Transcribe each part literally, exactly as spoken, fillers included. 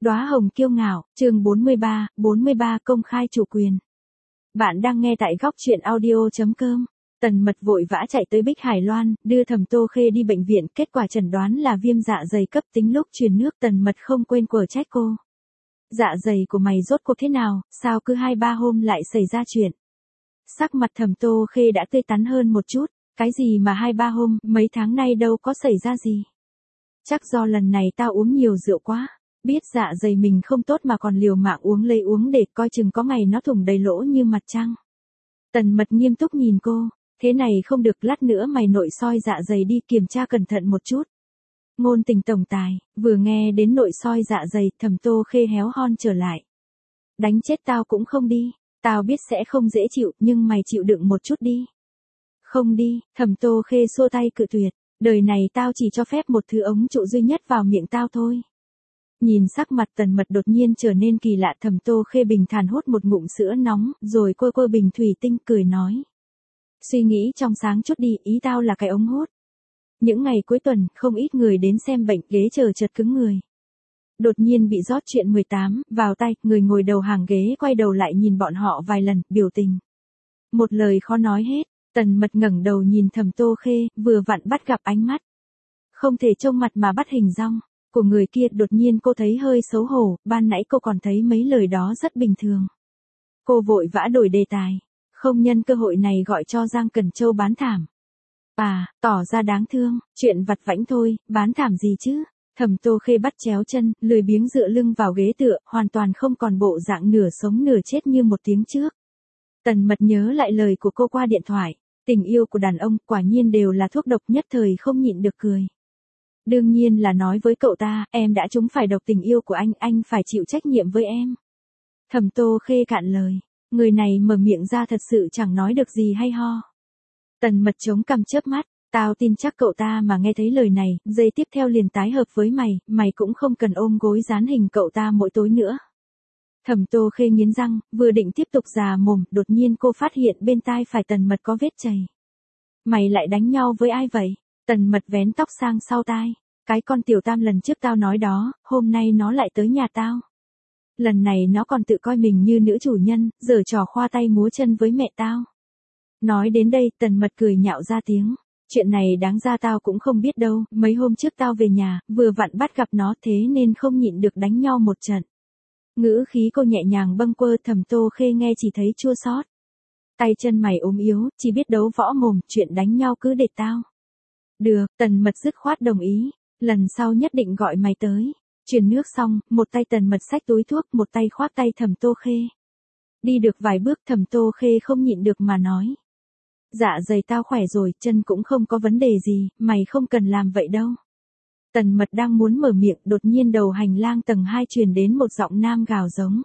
Đóa hồng kiêu ngạo, chương bốn mươi ba, bốn mươi ba công khai chủ quyền. Bạn đang nghe tại góc truyện audio chấm com. Tần Mật vội vã chạy tới Bích Hải Loan, đưa Thẩm Tô Khê đi bệnh viện, kết quả chẩn đoán là viêm dạ dày cấp tính. Lúc truyền nước Tần Mật không quên quở trách cô. Dạ dày của mày rốt cuộc thế nào, sao cứ hai ba hôm lại xảy ra chuyện. Sắc mặt Thẩm Tô Khê đã tươi tắn hơn một chút, cái gì mà hai ba hôm, mấy tháng nay đâu có xảy ra gì. Chắc do lần này tao uống nhiều rượu quá. Biết dạ dày mình không tốt mà còn liều mạng uống lấy uống để coi chừng có ngày nó thủng đầy lỗ như mặt trăng. Tần Mật nghiêm túc nhìn cô, thế này không được, lát nữa mày nội soi dạ dày đi, kiểm tra cẩn thận một chút. Ngôn tình tổng tài, vừa nghe đến nội soi dạ dày, Thẩm Tô Khê héo hon trở lại. Đánh chết tao cũng không đi, tao biết sẽ không dễ chịu, nhưng mày chịu đựng một chút đi. Không đi, Thẩm Tô Khê xua tay cự tuyệt, đời này tao chỉ cho phép một thứ ống trụ duy nhất vào miệng tao thôi. Nhìn sắc mặt Tần Mật đột nhiên trở nên kỳ lạ, Thẩm Tô Khê bình thản hút một ngụm sữa nóng, rồi cô cô bình thủy tinh cười nói. Suy nghĩ trong sáng chút đi, ý tao là cái ống hút. Những ngày cuối tuần, không ít người đến xem bệnh, ghế chờ chật cứng người. Đột nhiên bị rót chuyện mười tám, vào tay, người ngồi đầu hàng ghế quay đầu lại nhìn bọn họ vài lần, biểu tình. Một lời khó nói hết, Tần Mật ngẩng đầu nhìn Thẩm Tô Khê, vừa vặn bắt gặp ánh mắt. Không thể trông mặt mà bắt hình dong. Của người kia, đột nhiên cô thấy hơi xấu hổ, ban nãy cô còn thấy mấy lời đó rất bình thường. Cô vội vã đổi đề tài, không nhân cơ hội này gọi cho Giang Cẩn Châu bán thảm. À, tỏ ra đáng thương, chuyện vặt vãnh thôi, bán thảm gì chứ? Thẩm Tô Khê bắt chéo chân, lười biếng dựa lưng vào ghế tựa, hoàn toàn không còn bộ dạng nửa sống nửa chết như một tiếng trước. Tần Mật nhớ lại lời của cô qua điện thoại, tình yêu của đàn ông quả nhiên đều là thuốc độc, nhất thời không nhịn được cười. Đương nhiên là nói với cậu ta, em đã trúng phải độc tình yêu của anh, anh phải chịu trách nhiệm với em. Thẩm Tô Khê cạn lời, người này mở miệng ra thật sự chẳng nói được gì hay ho. Tần Mật chống cằm chớp mắt, tao tin chắc cậu ta mà nghe thấy lời này, giây tiếp theo liền tái hợp với mày, mày cũng không cần ôm gối dán hình cậu ta mỗi tối nữa. Thẩm Tô Khê nghiến răng, vừa định tiếp tục già mồm, đột nhiên cô phát hiện bên tai phải Tần Mật có vết chày. Mày lại đánh nhau với ai vậy? Tần Mật vén tóc sang sau tai. Cái con tiểu tam lần trước tao nói đó, hôm nay nó lại tới nhà tao. Lần này nó còn tự coi mình như nữ chủ nhân, giở trò khoa tay múa chân với mẹ tao. Nói đến đây, Tần Mật cười nhạo ra tiếng. Chuyện này đáng ra tao cũng không biết đâu, mấy hôm trước tao về nhà, vừa vặn bắt gặp nó, thế nên không nhịn được đánh nhau một trận. Ngữ khí cô nhẹ nhàng bâng quơ, Thẩm Tô Khê nghe chỉ thấy chua xót. Tay chân mày ốm yếu, chỉ biết đấu võ mồm, chuyện đánh nhau cứ để tao. Được, Tần Mật dứt khoát đồng ý, lần sau nhất định gọi mày tới. Truyền nước xong, một tay Tần Mật xách túi thuốc, một tay khoác tay Thẩm Tô Khê. Đi được vài bước, Thẩm Tô Khê không nhịn được mà nói. Dạ dày tao khỏe rồi, chân cũng không có vấn đề gì, mày không cần làm vậy đâu. Tần Mật đang muốn mở miệng, đột nhiên đầu hành lang tầng hai truyền đến một giọng nam gào giống.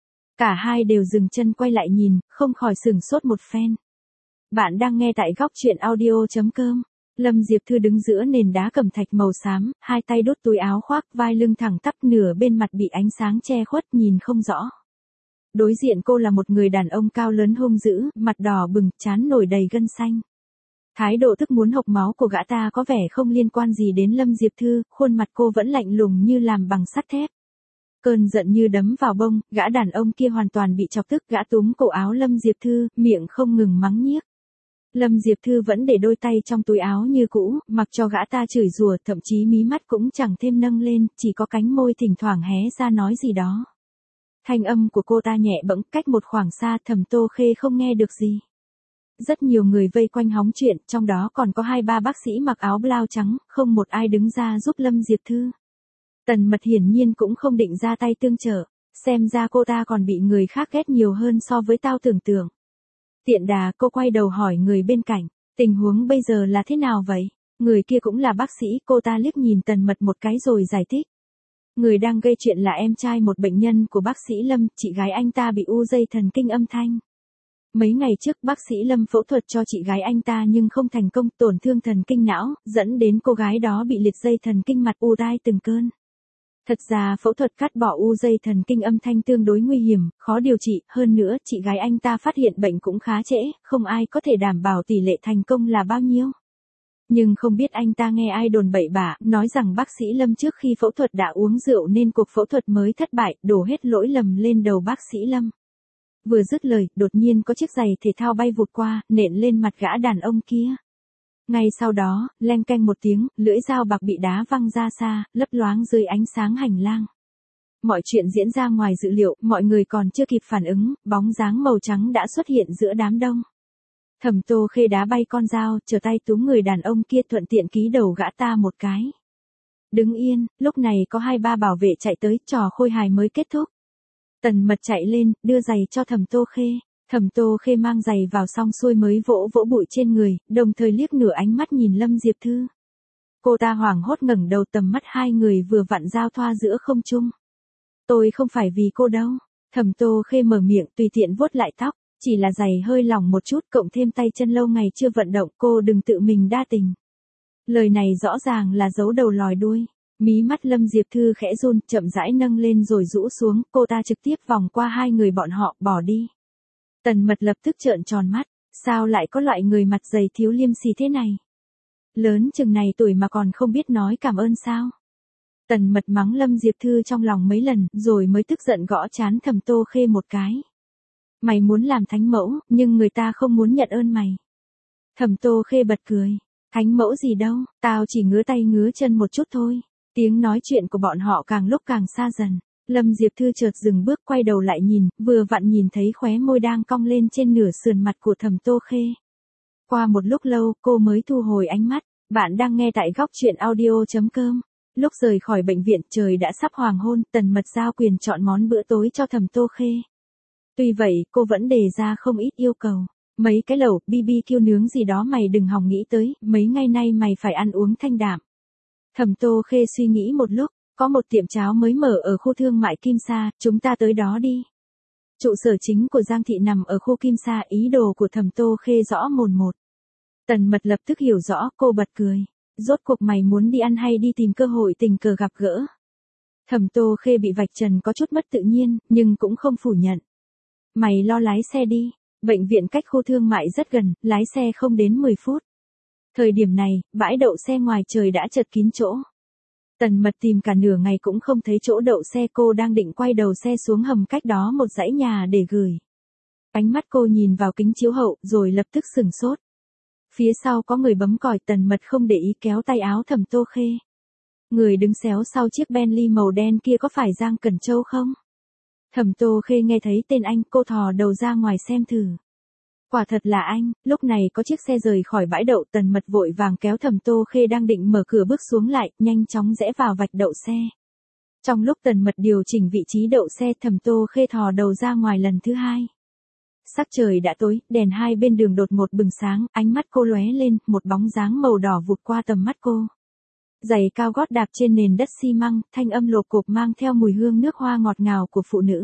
Cả hai đều dừng chân quay lại nhìn, không khỏi sửng sốt một phen. Bạn đang nghe tại góc truyện audio chấm com. Lâm Diệp Thư đứng giữa nền đá cẩm thạch màu xám, hai tay đút túi áo khoác, vai lưng thẳng tắp, nửa bên mặt bị ánh sáng che khuất, nhìn không rõ. Đối diện cô là một người đàn ông cao lớn hung dữ, mặt đỏ bừng, trán nổi đầy gân xanh. Thái độ tức muốn hộc máu của gã ta có vẻ không liên quan gì đến Lâm Diệp Thư, khuôn mặt cô vẫn lạnh lùng như làm bằng sắt thép. Cơn giận như đấm vào bông, gã đàn ông kia hoàn toàn bị chọc tức, gã túm cổ áo Lâm Diệp Thư, miệng không ngừng mắng nhiếc. Lâm Diệp Thư vẫn để đôi tay trong túi áo như cũ, mặc cho gã ta chửi rủa, thậm chí mí mắt cũng chẳng thêm nâng lên, chỉ có cánh môi thỉnh thoảng hé ra nói gì đó. Thanh âm của cô ta nhẹ bẫng, cách một khoảng xa, Thẩm Tô Khê không nghe được gì. Rất nhiều người vây quanh hóng chuyện, trong đó còn có hai ba bác sĩ mặc áo blau trắng, không một ai đứng ra giúp Lâm Diệp Thư. Tần Mật hiển nhiên cũng không định ra tay tương trợ, xem ra cô ta còn bị người khác ghét nhiều hơn so với tao tưởng tượng. Tiện đà cô quay đầu hỏi người bên cạnh, tình huống bây giờ là thế nào vậy? Người kia cũng là bác sĩ, cô ta liếc nhìn Tần Mật một cái rồi giải thích. Người đang gây chuyện là em trai một bệnh nhân của bác sĩ Lâm, chị gái anh ta bị u dây thần kinh âm thanh. Mấy ngày trước bác sĩ Lâm phẫu thuật cho chị gái anh ta nhưng không thành công, tổn thương thần kinh não, dẫn đến cô gái đó bị liệt dây thần kinh mặt u tai từng cơn. Thật ra phẫu thuật cắt bỏ u dây thần kinh âm thanh tương đối nguy hiểm, khó điều trị, hơn nữa chị gái anh ta phát hiện bệnh cũng khá trễ, không ai có thể đảm bảo tỷ lệ thành công là bao nhiêu. Nhưng không biết anh ta nghe ai đồn bậy bạ, nói rằng bác sĩ Lâm trước khi phẫu thuật đã uống rượu nên cuộc phẫu thuật mới thất bại, đổ hết lỗi lầm lên đầu bác sĩ Lâm. Vừa dứt lời, đột nhiên có chiếc giày thể thao bay vụt qua, nện lên mặt gã đàn ông kia. Ngay sau đó, leng keng một tiếng, lưỡi dao bạc bị đá văng ra xa, lấp loáng dưới ánh sáng hành lang. Mọi chuyện diễn ra ngoài dự liệu, mọi người còn chưa kịp phản ứng, bóng dáng màu trắng đã xuất hiện giữa đám đông. Thẩm Tô Khê đá bay con dao, trở tay túm người đàn ông kia thuận tiện ký đầu gã ta một cái. Đứng yên, lúc này có hai ba bảo vệ chạy tới, trò khôi hài mới kết thúc. Tần Mật chạy lên, đưa giày cho Thẩm Tô Khê. Thẩm Tô Khê mang giày vào xong xuôi mới vỗ vỗ bụi trên người, đồng thời liếc nửa ánh mắt nhìn Lâm Diệp Thư. Cô ta hoảng hốt ngẩng đầu, tầm mắt hai người vừa vặn giao thoa giữa không trung. Tôi không phải vì cô đâu. Thẩm Tô Khê mở miệng tùy tiện vuốt lại tóc, chỉ là giày hơi lỏng một chút cộng thêm tay chân lâu ngày chưa vận động, cô đừng tự mình đa tình. Lời này rõ ràng là giấu đầu lòi đuôi. Mí mắt Lâm Diệp Thư khẽ run, chậm rãi nâng lên rồi rũ xuống, cô ta trực tiếp vòng qua hai người bọn họ, bỏ đi. Tần Mật lập tức trợn tròn mắt, sao lại có loại người mặt dày thiếu liêm sỉ thế này? Lớn chừng này tuổi mà còn không biết nói cảm ơn sao? Tần Mật mắng Lâm Diệp Thư trong lòng mấy lần, rồi mới tức giận gõ trán Thẩm Tô Khê một cái. Mày muốn làm thánh mẫu, nhưng người ta không muốn nhận ơn mày. Thẩm Tô Khê bật cười. Thánh mẫu gì đâu, tao chỉ ngứa tay ngứa chân một chút thôi. Tiếng nói chuyện của bọn họ càng lúc càng xa dần. Lâm Diệp Thư chợt dừng bước, quay đầu lại nhìn, vừa vặn nhìn thấy khóe môi đang cong lên trên nửa sườn mặt của Thẩm Tô Khê. Qua một lúc lâu, cô mới thu hồi ánh mắt. Bạn đang nghe tại góc truyện audio chấm com. Lúc rời khỏi bệnh viện, trời đã sắp hoàng hôn, Tần Mật giao quyền chọn món bữa tối cho Thẩm Tô Khê. Tuy vậy, cô vẫn đề ra không ít yêu cầu. Mấy cái lẩu, bê bê kiu nướng gì đó mày đừng hòng nghĩ tới, mấy ngày nay mày phải ăn uống thanh đạm. Thẩm Tô Khê suy nghĩ một lúc, có một tiệm cháo mới mở ở khu thương mại Kim Sa, chúng ta tới đó đi. Trụ sở chính của Giang Thị nằm ở khu Kim Sa, ý đồ của Thẩm Tô Khê rõ mồn một. Tần Mật lập tức hiểu rõ, cô bật cười. Rốt cuộc mày muốn đi ăn hay đi tìm cơ hội tình cờ gặp gỡ? Thẩm Tô Khê bị vạch trần có chút mất tự nhiên, nhưng cũng không phủ nhận. Mày lo lái xe đi. Bệnh viện cách khu thương mại rất gần, lái xe không đến mười phút. Thời điểm này, bãi đậu xe ngoài trời đã chật kín chỗ. Tần Mật tìm cả nửa ngày cũng không thấy chỗ đậu xe, cô đang định quay đầu xe xuống hầm cách đó một dãy nhà để gửi. Ánh mắt cô nhìn vào kính chiếu hậu, rồi lập tức sừng sốt. Phía sau có người bấm còi, Tần Mật không để ý kéo tay áo Thẩm Tô Khê. Người đứng xéo sau chiếc Bentley màu đen kia có phải Giang Cẩn Châu không? Thẩm Tô Khê nghe thấy tên anh, cô thò đầu ra ngoài xem thử. Quả thật là anh, lúc này có chiếc xe rời khỏi bãi đậu, Tần Mật vội vàng kéo Thẩm Tô Khê đang định mở cửa bước xuống lại, nhanh chóng rẽ vào vạch đậu xe. Trong lúc Tần Mật điều chỉnh vị trí đậu xe, Thẩm Tô Khê thò đầu ra ngoài lần thứ hai. Sắc trời đã tối, đèn hai bên đường đột ngột bừng sáng, ánh mắt cô lóe lên, một bóng dáng màu đỏ vụt qua tầm mắt cô. Giày cao gót đạp trên nền đất xi măng, thanh âm lộp cộp mang theo mùi hương nước hoa ngọt ngào của phụ nữ.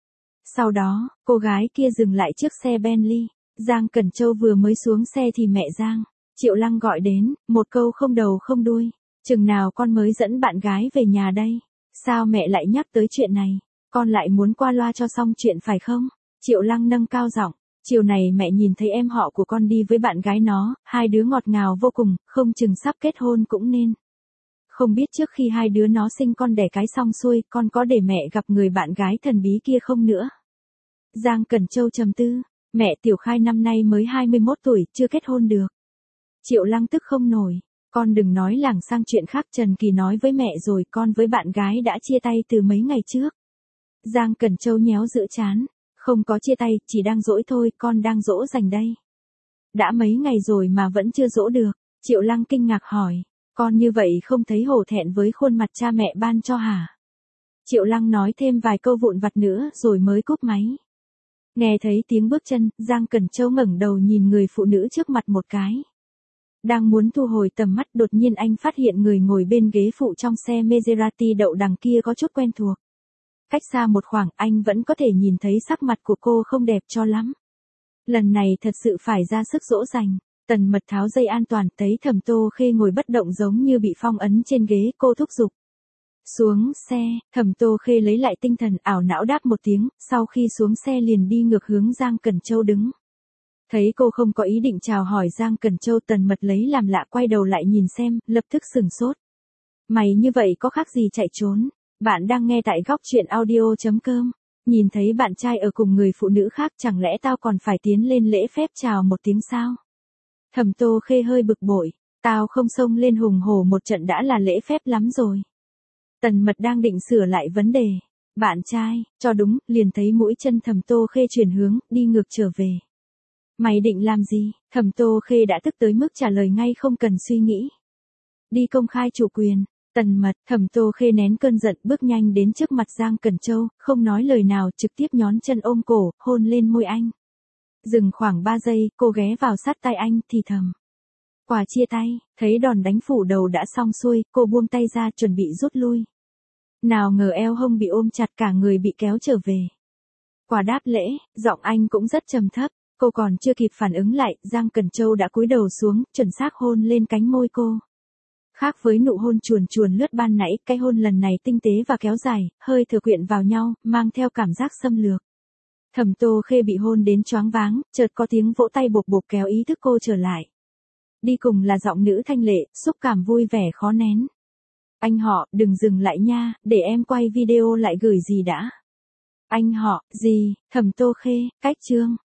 Sau đó, cô gái kia dừng lại trước xe Bentley. Giang Cẩn Châu vừa mới xuống xe thì mẹ Giang, Triệu Lăng gọi đến, một câu không đầu không đuôi. Chừng nào con mới dẫn bạn gái về nhà đây? Sao mẹ lại nhắc tới chuyện này? Con lại muốn qua loa cho xong chuyện phải không? Triệu Lăng nâng cao giọng. Chiều này mẹ nhìn thấy em họ của con đi với bạn gái nó, hai đứa ngọt ngào vô cùng, không chừng sắp kết hôn cũng nên. Không biết trước khi hai đứa nó sinh con đẻ cái xong xuôi, con có để mẹ gặp người bạn gái thần bí kia không nữa? Giang Cẩn Châu trầm tư. Mẹ Tiểu Khai năm nay mới hai mươi mốt tuổi, chưa kết hôn được. Triệu Lăng tức không nổi. Con đừng nói lảng sang chuyện khác, Trần Kỳ nói với mẹ rồi, con với bạn gái đã chia tay từ mấy ngày trước. Giang Cẩn Châu nhéo giữa trán. Không có chia tay, chỉ đang dỗi thôi, con đang dỗ dành đây. Đã mấy ngày rồi mà vẫn chưa dỗ được. Triệu Lăng kinh ngạc hỏi. Con như vậy không thấy hổ thẹn với khuôn mặt cha mẹ ban cho hả? Triệu Lăng nói thêm vài câu vụn vặt nữa rồi mới cúp máy. Nghe thấy tiếng bước chân, Giang Cẩn Châu ngẩng đầu nhìn người phụ nữ trước mặt một cái. Đang muốn thu hồi tầm mắt, đột nhiên anh phát hiện người ngồi bên ghế phụ trong xe Maserati đậu đằng kia có chút quen thuộc. Cách xa một khoảng, anh vẫn có thể nhìn thấy sắc mặt của cô không đẹp cho lắm. Lần này thật sự phải ra sức dỗ dành. Tần Mật tháo dây an toàn, thấy Thẩm Tô Khê ngồi bất động giống như bị phong ấn trên ghế, cô thúc giục. Xuống xe, Thẩm Tô Khê lấy lại tinh thần, ảo não đáp một tiếng, sau khi xuống xe liền đi ngược hướng Giang Cẩn Châu đứng. Thấy cô không có ý định chào hỏi Giang Cẩn Châu, Tần Mật lấy làm lạ quay đầu lại nhìn xem, lập tức sừng sốt. Mày như vậy có khác gì chạy trốn? Bạn đang nghe tại góc truyện audio.com. Nhìn thấy bạn trai ở cùng người phụ nữ khác, chẳng lẽ tao còn phải tiến lên lễ phép chào một tiếng sao? Thẩm Tô Khê hơi bực bội, tao không xông lên hùng hổ một trận đã là lễ phép lắm rồi. Tần Mật đang định sửa lại vấn đề. Bạn trai, cho đúng, liền thấy mũi chân Thẩm Tô Khê chuyển hướng, đi ngược trở về. Mày định làm gì? Thẩm Tô Khê đã tức tới mức trả lời ngay không cần suy nghĩ. Đi công khai chủ quyền. Tần Mật, Thẩm Tô Khê nén cơn giận, bước nhanh đến trước mặt Giang Cẩn Châu, không nói lời nào, trực tiếp nhón chân ôm cổ, hôn lên môi anh. Dừng khoảng ba giây, cô ghé vào sát tai anh, thì thầm. Quả chia tay, thấy đòn đánh phủ đầu đã xong xuôi, cô buông tay ra chuẩn bị rút lui. Nào ngờ eo hông bị ôm chặt, cả người bị kéo trở về. Quả đáp lễ, giọng anh cũng rất trầm thấp, cô còn chưa kịp phản ứng lại, Giang Cẩn Châu đã cúi đầu xuống, chuẩn xác hôn lên cánh môi cô. Khác với nụ hôn chuồn chuồn lướt ban nãy, cái hôn lần này tinh tế và kéo dài, hơi thừa quyện vào nhau, mang theo cảm giác xâm lược. Thẩm Tô Khê bị hôn đến choáng váng, chợt có tiếng vỗ tay bộp bộp kéo ý thức cô trở lại. Đi cùng là giọng nữ thanh lệ, xúc cảm vui vẻ khó nén. Anh họ, đừng dừng lại nha, để em quay video lại gửi gì đã. Anh họ, gì, Thẩm Tô Khê, cách chương.